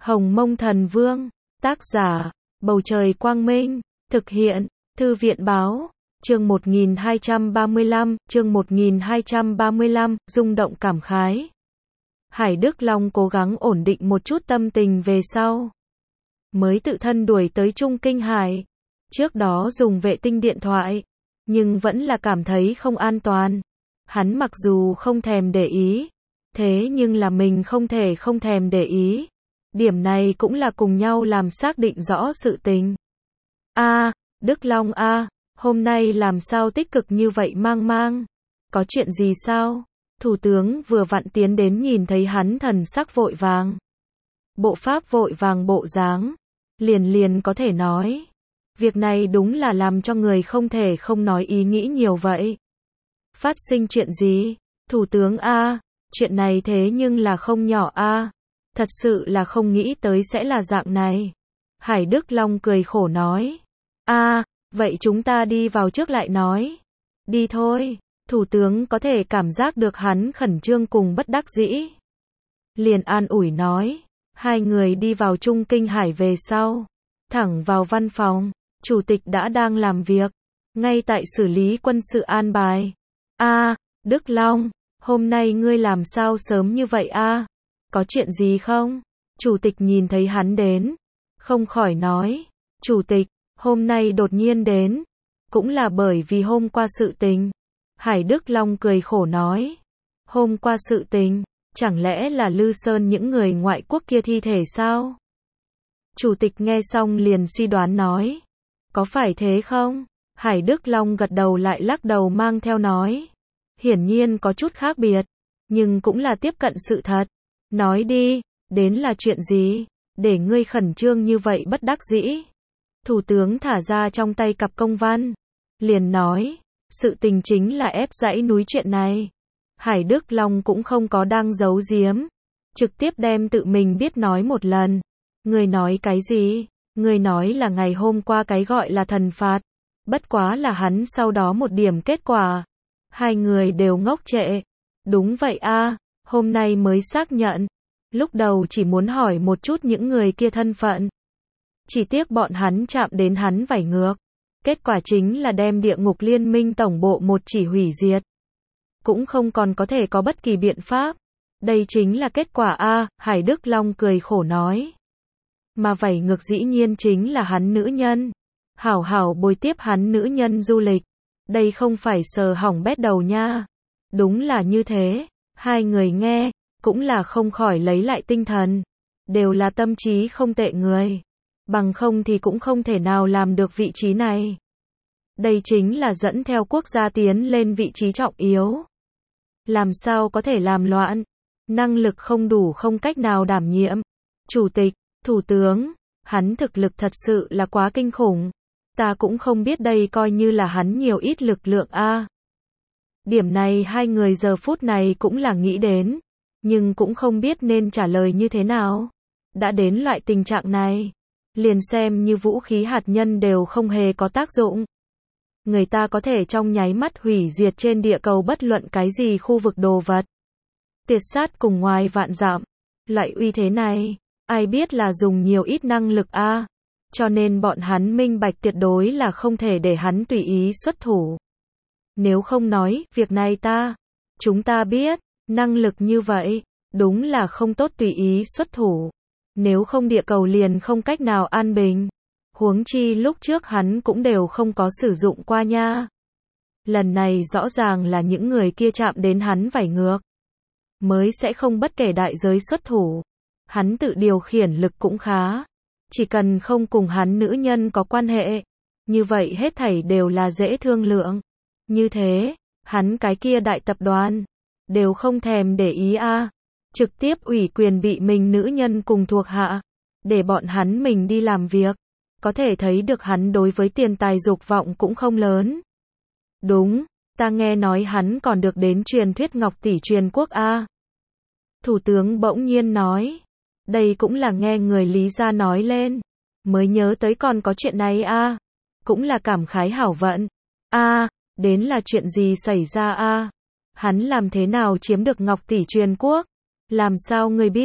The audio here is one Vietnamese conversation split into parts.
Hồng Mông Thần Vương, tác giả, Bầu Trời Quang Minh, thực hiện, Thư viện Báo, chương 1235, rung động cảm khái. Hải Đức Long cố gắng ổn định một chút tâm tình về sau. Mới tự thân đuổi tới Trung Kinh Hải. Trước đó dùng vệ tinh điện thoại, nhưng vẫn là cảm thấy không an toàn. Hắn mặc dù không thèm để ý, thế nhưng là mình không thèm để ý. Điểm này cũng là cùng nhau làm xác định rõ sự tình. Đức Long hôm nay làm sao tích cực như vậy mang? Có chuyện gì sao? Thủ tướng vừa vặn tiến đến nhìn thấy hắn thần sắc vội vàng. Bộ pháp vội vàng bộ dáng. Liền có thể nói. Việc này đúng là làm cho người không thể không nói ý nghĩ nhiều vậy. Phát sinh chuyện gì? Thủ tướng chuyện này thế nhưng là không nhỏ thật sự là không nghĩ tới sẽ là dạng này. Hải Đức Long cười khổ nói. Vậy chúng ta đi vào trước lại nói. Đi thôi. Thủ tướng có thể cảm giác được hắn khẩn trương cùng bất đắc dĩ. Liền an ủi nói. Hai người đi vào Trung Kinh Hải về sau. Thẳng vào văn phòng. Chủ tịch đã đang làm việc. Ngay tại xử lý quân sự an bài. Đức Long, hôm nay ngươi làm sao sớm như vậy Có chuyện gì không? Chủ tịch nhìn thấy hắn đến. Không khỏi nói. Chủ tịch, hôm nay đột nhiên đến. Cũng là bởi vì hôm qua sự tình. Hải Đức Long cười khổ nói. Hôm qua sự tình, chẳng lẽ là Lư Sơn những người ngoại quốc kia thi thể sao? Chủ tịch nghe xong liền suy đoán nói. Có phải thế không? Hải Đức Long gật đầu lại lắc đầu mang theo nói. Hiển nhiên có chút khác biệt, nhưng cũng là tiếp cận sự thật. Nói đi, đến là chuyện gì? Để ngươi khẩn trương như vậy bất đắc dĩ. Thủ tướng thả ra trong tay cặp công văn. Liền nói, sự tình chính là ép dãy núi chuyện này. Hải Đức Long cũng không có đang giấu giếm. Trực tiếp đem tự mình biết nói một lần. Ngươi nói cái gì? Ngươi nói là ngày hôm qua cái gọi là thần phạt. Bất quá là hắn sau đó một điểm kết quả. Hai người đều ngốc trệ. Đúng vậy hôm nay mới xác nhận. Lúc đầu chỉ muốn hỏi một chút những người kia thân phận. Chỉ tiếc bọn hắn chạm đến hắn vảy ngược. Kết quả chính là đem địa ngục liên minh tổng bộ một chỉ hủy diệt. Cũng không còn có thể có bất kỳ biện pháp. Đây chính là kết quả Hải Đức Long cười khổ nói. Mà vảy ngược dĩ nhiên chính là hắn nữ nhân. Hảo hảo bồi tiếp hắn nữ nhân du lịch. Đây không phải sờ hỏng bét đầu nha. Đúng là như thế. Hai người nghe, cũng là không khỏi lấy lại tinh thần. Đều là tâm trí không tệ người. Bằng không thì cũng không thể nào làm được vị trí này. Đây chính là dẫn theo quốc gia tiến lên vị trí trọng yếu. Làm sao có thể làm loạn. Năng lực không đủ không cách nào đảm nhiệm. Chủ tịch, thủ tướng, hắn thực lực thật sự là quá kinh khủng. Ta cũng không biết đây coi như là hắn nhiều ít lực lượng Điểm này hai người giờ phút này cũng là nghĩ đến. Nhưng cũng không biết nên trả lời như thế nào. Đã đến loại tình trạng này. Liền xem như vũ khí hạt nhân đều không hề có tác dụng. Người ta có thể trong nháy mắt hủy diệt trên địa cầu bất luận cái gì khu vực đồ vật. Tiệt sát cùng ngoài vạn dặm. Loại uy thế này, ai biết là dùng nhiều ít năng lực Cho nên bọn hắn minh bạch tuyệt đối là không thể để hắn tùy ý xuất thủ. Nếu không nói, việc này chúng ta biết, năng lực như vậy, đúng là không tốt tùy ý xuất thủ. Nếu không địa cầu liền không cách nào an bình. Huống chi lúc trước hắn cũng đều không có sử dụng qua nha. Lần này rõ ràng là những người kia chạm đến hắn vảy ngược. Mới sẽ không bất kể đại giới xuất thủ. Hắn tự điều khiển lực cũng khá. Chỉ cần không cùng hắn nữ nhân có quan hệ. Như vậy hết thảy đều là dễ thương lượng. Như thế, hắn cái kia đại tập đoàn. Đều không thèm để ý Trực tiếp ủy quyền bị mình nữ nhân cùng thuộc hạ. Để bọn hắn mình đi làm việc. Có thể thấy được hắn đối với tiền tài dục vọng cũng không lớn. Đúng, ta nghe nói hắn còn được đến truyền thuyết Ngọc Tỷ truyền quốc Thủ tướng bỗng nhiên nói. Đây cũng là nghe người Lý gia nói lên. Mới nhớ tới còn có chuyện này Cũng là cảm khái hảo vận. Đến là chuyện gì xảy ra Hắn làm thế nào chiếm được Ngọc Tỷ truyền quốc? Làm sao ngươi biết?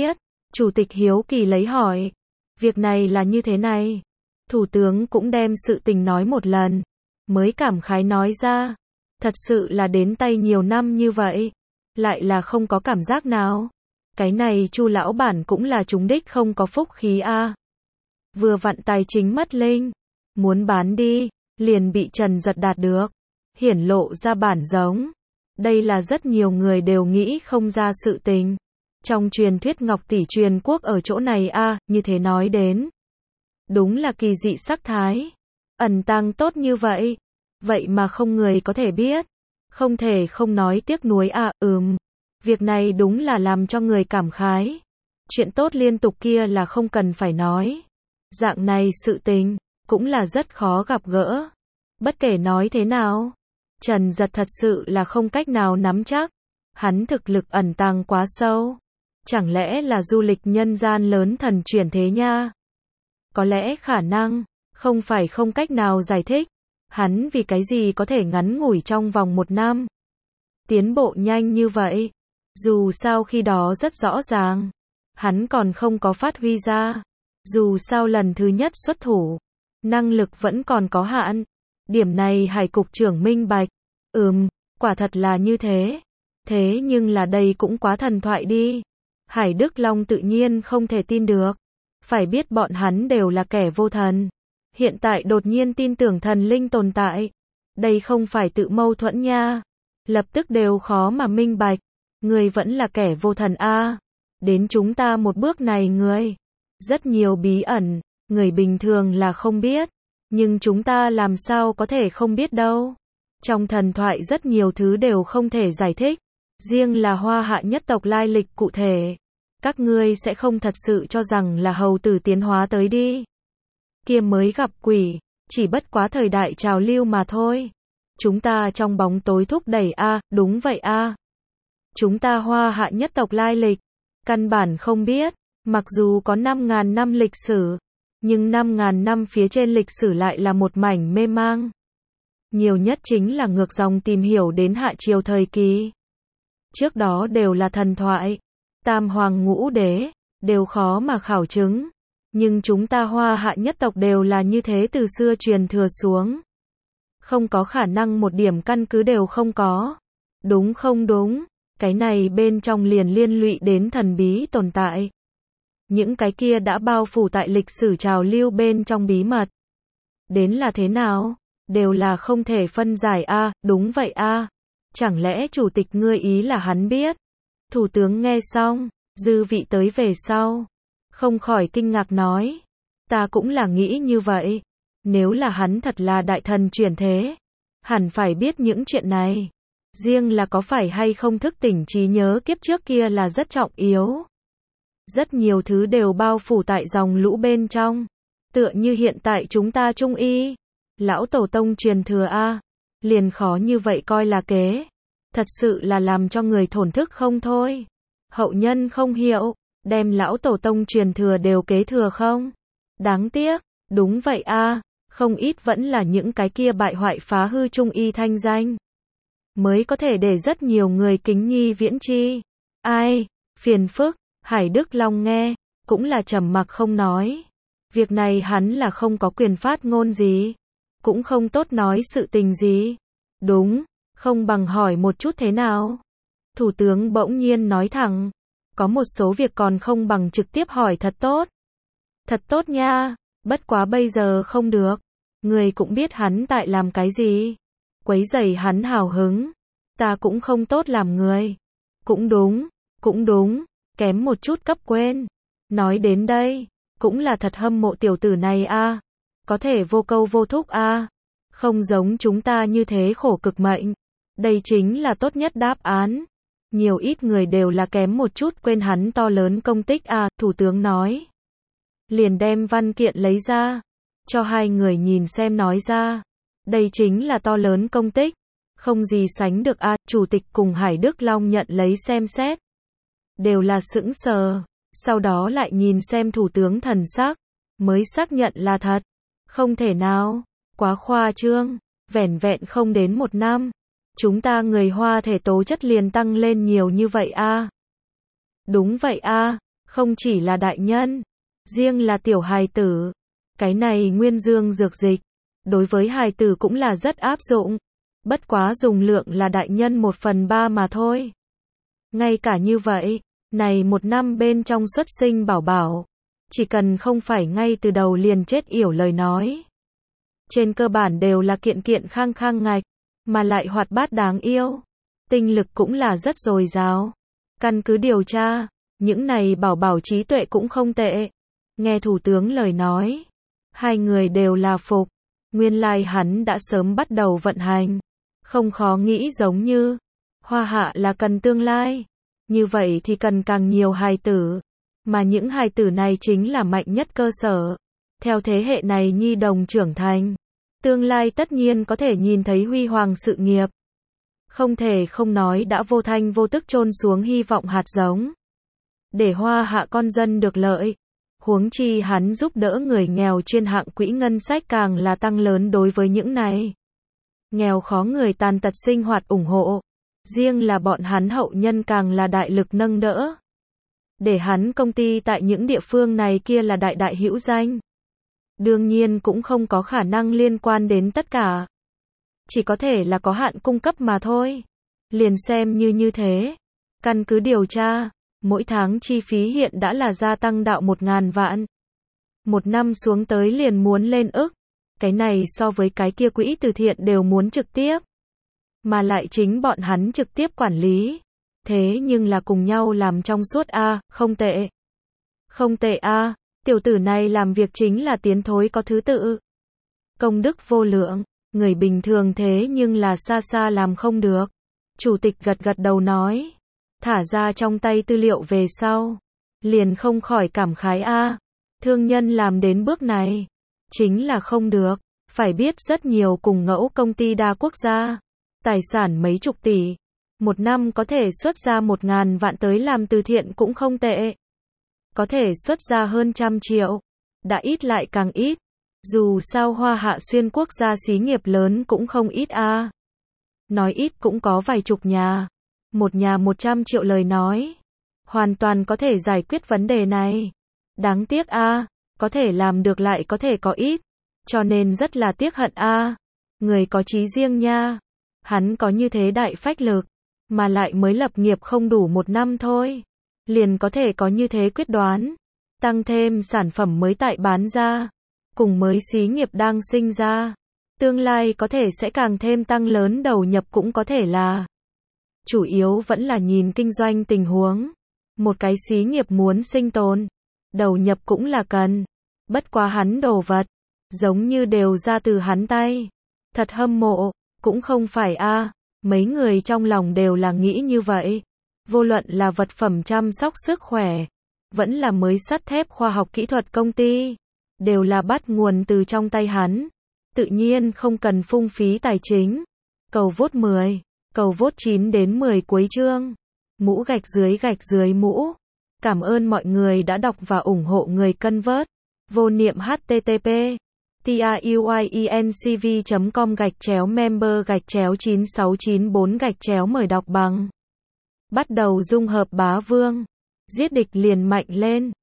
Chủ tịch hiếu kỳ lấy hỏi. Việc này là như thế này. Thủ tướng cũng đem sự tình nói một lần. Mới cảm khái nói ra. Thật sự là đến tay nhiều năm như vậy. Lại là không có cảm giác nào. Cái này Chu lão bản cũng là trúng đích không có phúc khí a. Vừa vặn tài chính mất linh. Muốn bán đi. Liền bị Trần Giật đạt được. Hiển lộ ra bản giống. Đây là rất nhiều người đều nghĩ không ra sự tình. Trong truyền thuyết Ngọc Tỷ truyền quốc ở chỗ này a, như thế nói đến. Đúng là kỳ dị sắc thái. Ẩn tàng tốt như vậy. Vậy mà không người có thể biết. Không thể không nói tiếc nuối a, Việc này đúng là làm cho người cảm khái. Chuyện tốt liên tục kia là không cần phải nói. Dạng này sự tình, cũng là rất khó gặp gỡ. Bất kể nói thế nào, Trần Giật thật sự là không cách nào nắm chắc. Hắn thực lực ẩn tàng quá sâu. Chẳng lẽ là du lịch nhân gian lớn thần chuyển thế nha? Có lẽ khả năng, không phải không cách nào giải thích. Hắn vì cái gì có thể ngắn ngủi trong vòng 1 năm. Tiến bộ nhanh như vậy. Dù sao khi đó rất rõ ràng. Hắn còn không có phát huy ra. Dù sao lần thứ nhất xuất thủ. Năng lực vẫn còn có hạn. Điểm này Hải cục trưởng minh bạch. Quả thật là như thế. Thế nhưng là đây cũng quá thần thoại đi. Hải Đức Long tự nhiên không thể tin được. Phải biết bọn hắn đều là kẻ vô thần. Hiện tại đột nhiên tin tưởng thần linh tồn tại. Đây không phải tự mâu thuẫn nha. Lập tức đều khó mà minh bạch. Người vẫn là kẻ vô thần a. Đến chúng ta một bước này người. Rất nhiều bí ẩn, người bình thường là không biết. Nhưng chúng ta làm sao có thể không biết đâu. Trong thần thoại rất nhiều thứ đều không thể giải thích. Riêng là Hoa Hạ nhất tộc lai lịch cụ thể. Các ngươi sẽ không thật sự cho rằng là hầu tử tiến hóa tới đi. Kia mới gặp quỷ, chỉ bất quá thời đại trào lưu mà thôi. Chúng ta trong bóng tối thúc đẩy a, đúng vậy a. Chúng ta Hoa Hạ nhất tộc lai lịch, căn bản không biết, mặc dù có 5.000 năm lịch sử, nhưng 5.000 năm phía trên lịch sử lại là một mảnh mê mang. Nhiều nhất chính là ngược dòng tìm hiểu đến Hạ Triều thời kỳ. Trước đó đều là thần thoại, tam hoàng ngũ đế, đều khó mà khảo chứng. Nhưng chúng ta Hoa Hạ nhất tộc đều là như thế từ xưa truyền thừa xuống. Không có khả năng một điểm căn cứ đều không có. Đúng không đúng? Cái này bên trong liền liên lụy đến thần bí tồn tại. Những cái kia đã bao phủ tại lịch sử trào lưu bên trong bí mật. Đến là thế nào? Đều là không thể phân giải a, đúng vậy a. Chẳng lẽ chủ tịch ngươi ý là hắn biết? Thủ tướng nghe xong, dư vị tới về sau. Không khỏi kinh ngạc nói. Ta cũng là nghĩ như vậy. Nếu là hắn thật là đại thần chuyển thế, hẳn phải biết những chuyện này. Riêng là có phải hay không thức tỉnh trí nhớ kiếp trước kia là rất trọng yếu. Rất nhiều thứ đều bao phủ tại dòng lũ bên trong. Tựa như hiện tại chúng ta trung y. Lão tổ tông truyền thừa a, liền khó như vậy coi là kế. Thật sự là làm cho người thổn thức không thôi. Hậu nhân không hiểu, đem lão tổ tông truyền thừa đều kế thừa không? Đáng tiếc, đúng vậy a, không ít vẫn là những cái kia bại hoại phá hư trung y thanh danh. Mới có thể để rất nhiều người kính nhi viễn chi. Ai, phiền phức, Hải Đức Long nghe, cũng là trầm mặc không nói. Việc này hắn là không có quyền phát ngôn gì. Cũng không tốt nói sự tình gì. Đúng, không bằng hỏi một chút thế nào. Thủ tướng bỗng nhiên nói thẳng. Có một số việc còn không bằng trực tiếp hỏi thật tốt. Thật tốt nha, bất quá bây giờ không được. Người cũng biết hắn tại làm cái gì. Quấy rầy hắn hào hứng. Ta cũng không tốt làm người. Cũng đúng, kém một chút cấp quên. Nói đến đây, cũng là thật hâm mộ tiểu tử này a. Có thể vô câu vô thúc a. Không giống chúng ta như thế khổ cực mệnh. Đây chính là tốt nhất đáp án. Nhiều ít người đều là kém một chút quên hắn to lớn công tích a, thủ tướng nói. Liền đem văn kiện lấy ra, cho hai người nhìn xem nói ra. Đây chính là to lớn công tích. Không gì sánh được a, chủ tịch cùng Hải Đức Long nhận lấy xem xét. Đều là sững sờ, sau đó lại nhìn xem thủ tướng thần sắc, mới xác nhận là thật. Không thể nào, quá khoa trương, vẻn vẹn không đến 1 năm. Chúng ta người Hoa thể tố chất liền tăng lên nhiều như vậy a. Đúng vậy a, Không chỉ là đại nhân, riêng là tiểu hài tử. Cái này nguyên dương dược dịch, đối với hài tử cũng là rất áp dụng. Bất quá dùng lượng là đại nhân 1/3 mà thôi. Ngay cả như vậy, này 1 năm bên trong xuất sinh bảo bảo, chỉ cần không phải ngay từ đầu liền chết yểu lời nói. Trên cơ bản đều là kiện kiện khang khang ngạch, mà lại hoạt bát đáng yêu. Tinh lực cũng là rất dồi dào. Căn cứ điều tra, những này bảo bảo trí tuệ cũng không tệ. Nghe thủ tướng lời nói, hai người đều là phục. Nguyên lai hắn đã sớm bắt đầu vận hành. Không khó nghĩ giống như, Hoa Hạ là cần tương lai. Như vậy thì cần càng nhiều hài tử. Mà những hài tử này chính là mạnh nhất cơ sở. Theo thế hệ này nhi đồng trưởng thành, tương lai tất nhiên có thể nhìn thấy huy hoàng sự nghiệp. Không thể không nói đã vô thanh vô tức chôn xuống hy vọng hạt giống. Để Hoa Hạ con dân được lợi. Huống chi hắn giúp đỡ người nghèo chuyên hạng quỹ ngân sách càng là tăng lớn đối với những này. Nghèo khó người tàn tật sinh hoạt ủng hộ. Riêng là bọn hắn hậu nhân càng là đại lực nâng đỡ. Để hắn công ty tại những địa phương này kia là đại đại hữu danh. Đương nhiên cũng không có khả năng liên quan đến tất cả. Chỉ có thể là có hạn cung cấp mà thôi. Liền xem như thế. Căn cứ điều tra, mỗi tháng chi phí hiện đã là gia tăng đạo 1.000 vạn. 1 năm xuống tới liền muốn lên ức. Cái này so với cái kia quỹ từ thiện đều muốn trực tiếp. Mà lại chính bọn hắn trực tiếp quản lý. Thế nhưng là cùng nhau làm trong suốt a, không tệ. Không tệ a, tiểu tử này làm việc chính là tiến thối có thứ tự. Công đức vô lượng, người bình thường thế nhưng là xa xa làm không được. Chủ tịch gật gật đầu nói. Thả ra trong tay tư liệu về sau. Liền không khỏi cảm khái a. Thương nhân làm đến bước này. Chính là không được. Phải biết rất nhiều cùng ngẫu công ty đa quốc gia. Tài sản mấy chục tỷ. 1 năm có thể xuất ra 1.000 vạn tới làm từ thiện cũng không tệ. Có thể xuất ra hơn 100 triệu. Đã ít lại càng ít. Dù sao Hoa Hạ xuyên quốc gia xí nghiệp lớn cũng không ít a. Nói ít cũng có vài chục nhà. Một nhà 100 triệu lời nói. Hoàn toàn có thể giải quyết vấn đề này. Đáng tiếc a, có thể làm được lại có thể có ít. Cho nên rất là tiếc hận a. Người có chí riêng nha. Hắn có như thế đại phách lực. Mà lại mới lập nghiệp không đủ 1 năm thôi. Liền có thể có như thế quyết đoán. Tăng thêm sản phẩm mới tại bán ra. Cùng mới xí nghiệp đang sinh ra. Tương lai có thể sẽ càng thêm tăng lớn đầu nhập cũng có thể là. Chủ yếu vẫn là nhìn kinh doanh tình huống. Một cái xí nghiệp muốn sinh tồn. Đầu nhập cũng là cần. Bất quá hắn đồ vật. Giống như đều ra từ hắn tay. Thật hâm mộ. Cũng không phải a. Mấy người trong lòng đều là nghĩ như vậy. Vô luận là vật phẩm chăm sóc sức khỏe. Vẫn là mới sắt thép khoa học kỹ thuật công ty. Đều là bắt nguồn từ trong tay hắn. Tự nhiên không cần phung phí tài chính. Cầu vote 10. Cầu vote 9 đến 10 cuối chương. Mũ gạch dưới mũ. Cảm ơn mọi người đã đọc và ủng hộ người cân vớt. Vô niệm http truyencv.com/member/9694 mời đọc bằng. Bắt đầu dung hợp bá vương. Giết địch liền mạnh lên.